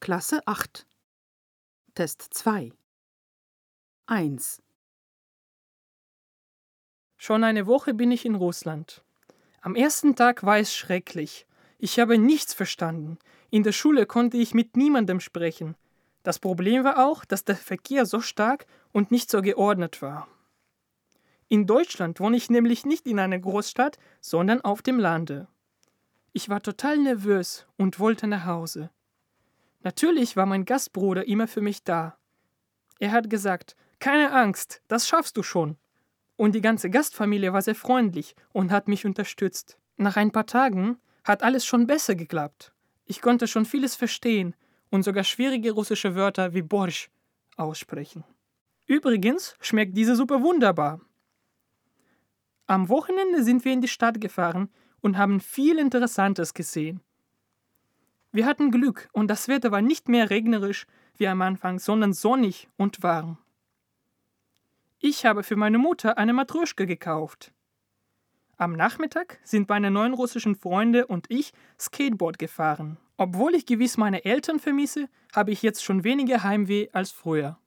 Klasse 8. Test 2. 1. Schon eine Woche bin ich in Russland. Am ersten Tag war es schrecklich. Ich habe nichts verstanden. In der Schule konnte ich mit niemandem sprechen. Das Problem war auch, dass der Verkehr so stark und nicht so geordnet war. In Deutschland wohne ich nämlich nicht in einer Großstadt, sondern auf dem Lande. Ich war total nervös und wollte nach Hause. Natürlich war mein Gastbruder immer für mich da. Er hat gesagt, keine Angst, das schaffst du schon. Und die ganze Gastfamilie war sehr freundlich und hat mich unterstützt. Nach ein paar Tagen hat alles schon besser geklappt. Ich konnte schon vieles verstehen und sogar schwierige russische Wörter wie Borsch aussprechen. Übrigens schmeckt diese Suppe wunderbar. Am Wochenende sind wir in die Stadt gefahren und haben viel Interessantes gesehen. Wir hatten Glück und das Wetter war nicht mehr regnerisch wie am Anfang, sondern sonnig und warm. Ich habe für meine Mutter eine Matrjoschka gekauft. Am Nachmittag sind meine neuen russischen Freunde und ich Skateboard gefahren. Obwohl ich gewiss meine Eltern vermisse, habe ich jetzt schon weniger Heimweh als früher.